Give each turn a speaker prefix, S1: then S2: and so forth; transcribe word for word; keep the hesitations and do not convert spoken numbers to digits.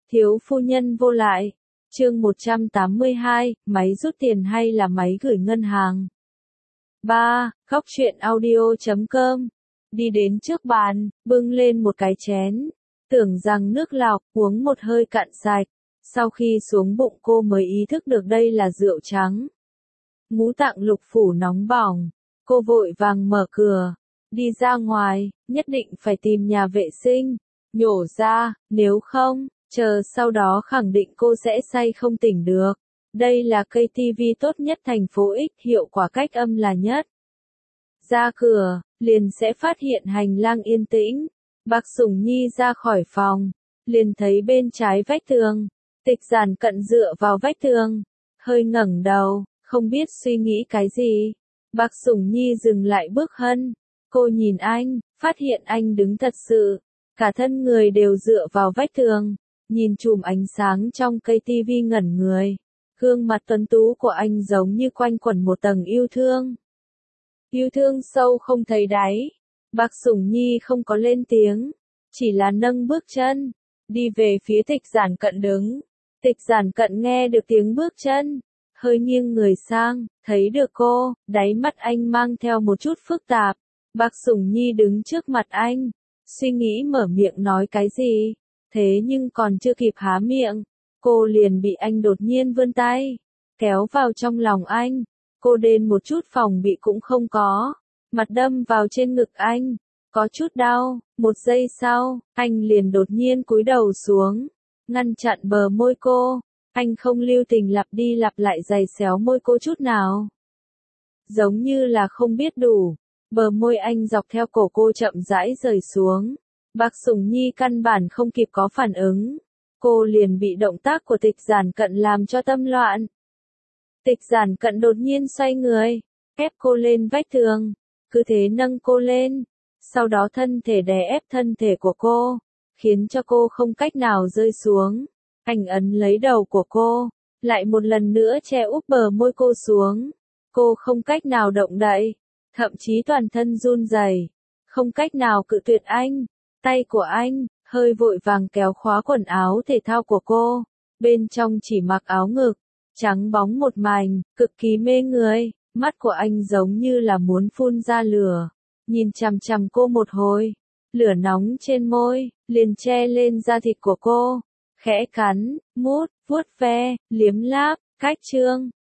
S1: Thiếu phu nhân vô lại. Chương một trăm tám mươi hai, máy rút tiền hay là máy gửi ngân hàng? ba. Góc truyện audio chấm com. Đi đến trước bàn, bưng lên một cái chén. Tưởng rằng nước lọc, uống một hơi cạn sạch. Sau khi xuống bụng cô mới ý thức được đây là rượu trắng. Ngũ tạng lục phủ nóng bỏng. Cô vội vàng mở cửa. Đi ra ngoài, nhất định phải tìm nhà vệ sinh. Nhổ ra, nếu không, chờ sau đó khẳng định cô sẽ say không tỉnh được. Đây là cây tivi tốt nhất thành phố X, hiệu quả cách âm là nhất. Ra cửa, liền sẽ phát hiện hành lang yên tĩnh. Bác Sủng Nhi ra khỏi phòng, liền thấy bên trái vách tường. Tịch Giản Cận dựa vào vách tường, hơi ngẩng đầu, không biết suy nghĩ cái gì. Bác Sủng Nhi dừng lại bước hân. Cô nhìn anh, phát hiện anh đứng thật sự. Cả thân người đều dựa vào vách tường, nhìn chùm ánh sáng trong cây tivi ngẩn người. Gương mặt tuấn tú của anh giống như quanh quẩn một tầng yêu thương. Yêu thương sâu không thấy đáy. Bác Sủng Nhi không có lên tiếng, chỉ là nâng bước chân, đi về phía Tịch Giản Cận đứng. Tịch Giản Cận nghe được tiếng bước chân, hơi nghiêng người sang, thấy được cô, đáy mắt anh mang theo một chút phức tạp. Bác Sủng Nhi đứng trước mặt anh, suy nghĩ mở miệng nói cái gì, thế nhưng còn chưa kịp há miệng, cô liền bị anh đột nhiên vươn tay, kéo vào trong lòng anh. Cô đến một chút phòng bị cũng không có, mặt đâm vào trên ngực anh, có chút đau. Một giây sau, anh liền đột nhiên cúi đầu xuống, ngăn chặn bờ môi cô. Anh không lưu tình lặp đi lặp lại giày xéo môi cô chút nào, giống như là không biết đủ. Bờ môi anh dọc theo cổ cô chậm rãi rời xuống. Bác Sủng Nhi căn bản không kịp có phản ứng, cô liền bị động tác của Tịch Giản Cận làm cho tâm loạn. Tịch Giản Cận đột nhiên xoay người, ép cô lên vách tường, cứ thế nâng cô lên, sau đó thân thể đè ép thân thể của cô, khiến cho cô không cách nào rơi xuống. Anh ấn lấy đầu của cô, lại một lần nữa che úp bờ môi cô xuống. Cô không cách nào động đậy, thậm chí toàn thân run rẩy, không cách nào cự tuyệt anh. Tay của anh, hơi vội vàng kéo khóa quần áo thể thao của cô, bên trong chỉ mặc áo ngực, trắng bóng một mảnh, cực kỳ mê người. Mắt của anh giống như là muốn phun ra lửa, nhìn chằm chằm cô một hồi, lửa nóng trên môi, liền che lên da thịt của cô, khẽ cắn, mút, vuốt ve, liếm láp, cách trương.